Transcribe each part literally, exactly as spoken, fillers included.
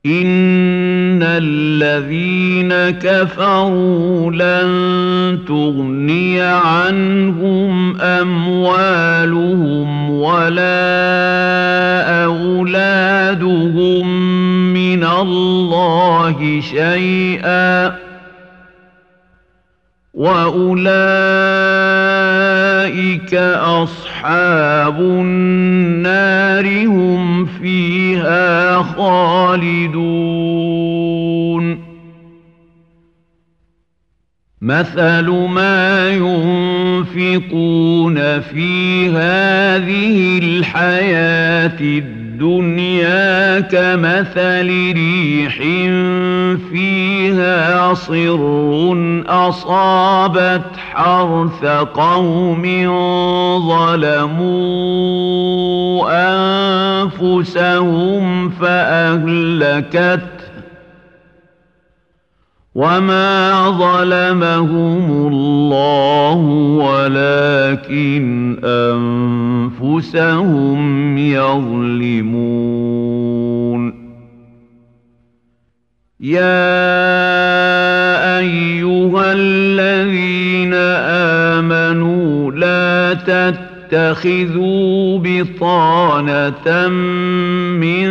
إن الذين كفروا لن تغني عنهم أموالهم ولا أولادهم من الله شيئا وأولئك أصحاب النار هم فيها خالدون مثل ما ينفقون في هذه الحياة الدنيا كمثل ريح فيها صر أصابت حرث قوم ظلموا أنفسهم فأهلكته وما ظلمهم الله ولكن أنفسهم يظلمون يا أيها الذين آمنوا لا تتخذوا بطانة من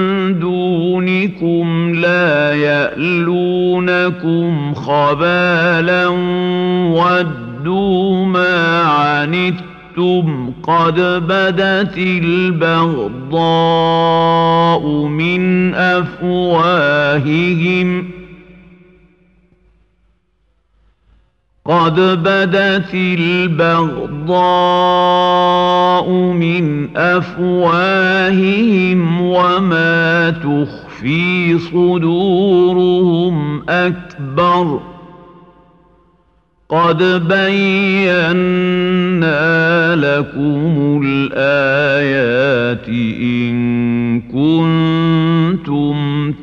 دونكم لا يألونكم خبالا ودوا ما عنتم قد بدت البغضاء من أفواههم قد بدت البغضاء من أفواههم وما تخفي صدورهم أكبر قد بينا لكم الآيات إن كنتم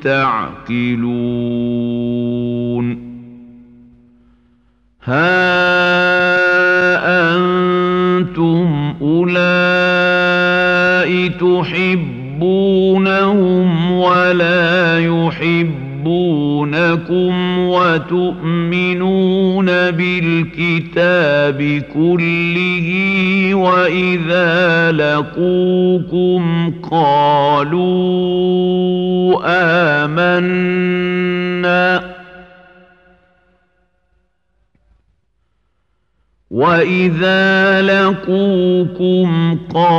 تعقلون ها أنتم أولئك تحبونهم ولا يحبونكم وتؤمنون بالكتاب كله وإذا لقوكم قالوا آمنا وَإِذَا لَقُوكُمْ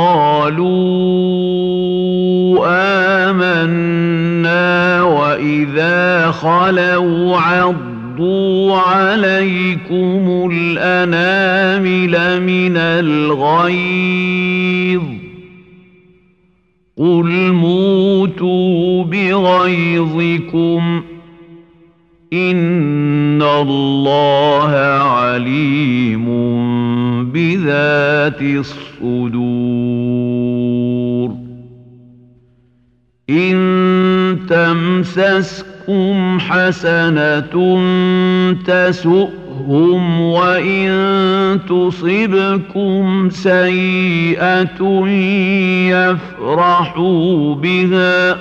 قَالُوا آمَنَّا وَإِذَا خَلَوْا عَضُّوا عَلَيْكُمُ الْأَنَامِلَ مِنَ الْغَيْظِ قُلْ مُوتُوا بِغَيْظِكُمْ إِنَّ اللَّهَ عَلِيمٌ بِذَاتِ الصُّدُورِ إِن تَمْسَسْكُمْ حَسَنَةٌ تَسُؤْهُمْ وَإِن تُصِبْكُمْ سَيِّئَةٌ يَفْرَحُوا بِهَا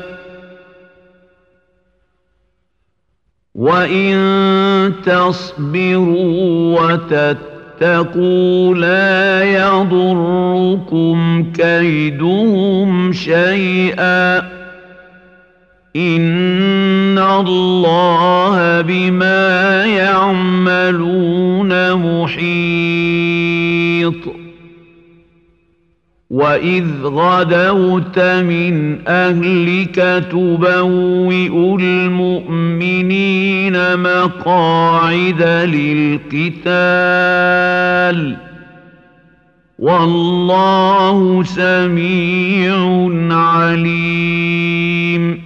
وَإِن تَصْبِرُوا وَتَتَّقُوا لَا يَضُرُّكُمْ كَيْدُهُمْ شَيْئًا إِنَّ اللَّهَ بِمَا يَعْمَلُونَ مُحِيطٌ وَإِذْ غَدَوْتَ مِنْ أَهْلِكَ تُبَوِّئُ الْمُؤْمِنِينَ مَقَاعِدَ لِلْقِتَالِ وَاللَّهُ سَمِيعٌ عَلِيمٌ